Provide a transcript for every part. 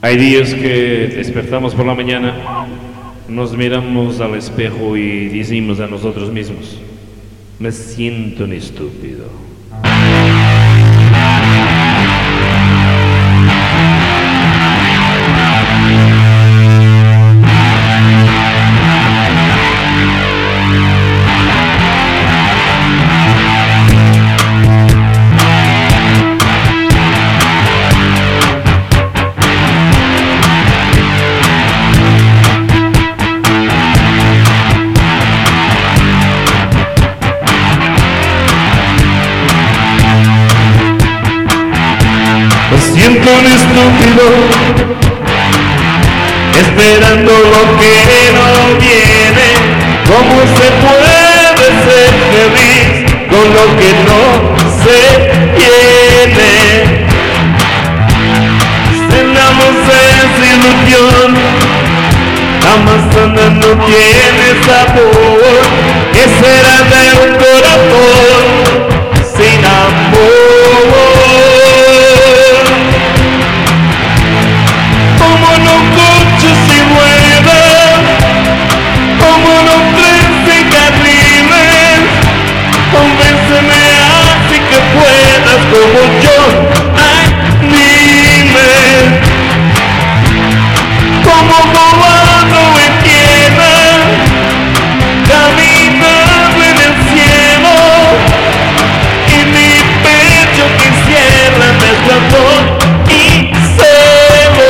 Hay días que despertamos por la mañana, nos miramos al espejo y decimos a nosotros mismos, me siento un estúpido. Me siento un estúpido, esperando lo que no viene. ¿Cómo se puede ser feliz con lo que no se tiene? Cenamos desilusión, jamás no tiene sabor. ¿Qué será de un corazón sin amor? Como yo, ay, dime, como volando en tierra, caminando en el cielo, y mi pecho que encierra nuestro amor y celo.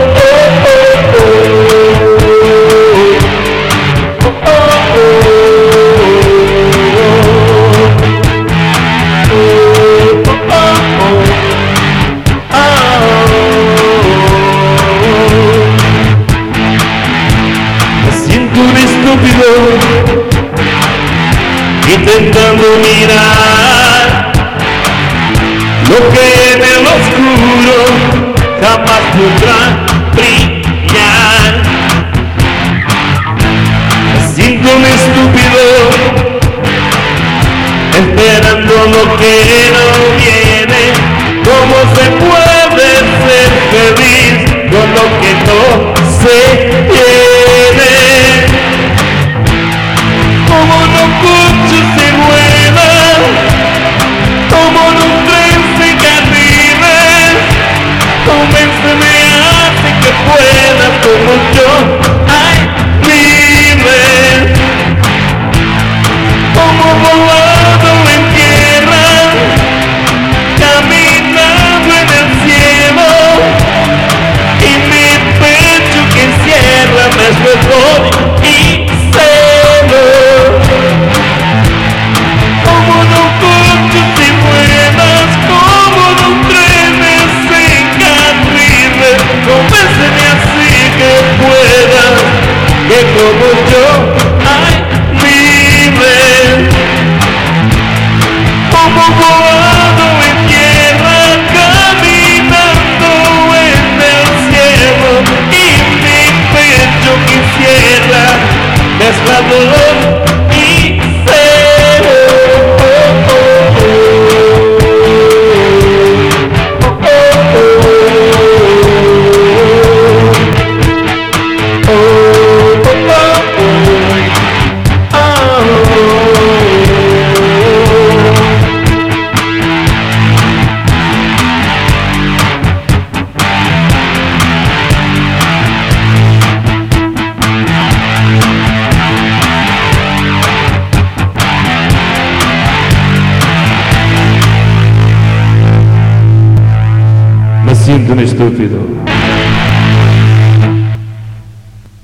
Intentando mirar lo que en el oscuro jamás podrá brillar. Me siento un estúpido, esperando lo que no viene. ¿Cómo se puede ser feliz con lo que no se tiene? Como no coche se vuela, como no tren se carriles, convénceme así que puedas como yo, ay, dime, como volando en tierra, caminando en el cielo, y mi pecho que encierra nuestro dolor y celo. Como no coches y vuelas, como no trenes sin carriles, convénceme así que puedas, que como yo, ay, dime, como volando en tierra, caminando en el cielo, y mi pecho que encierra mezcla dolor y celo. Me siento un estúpido.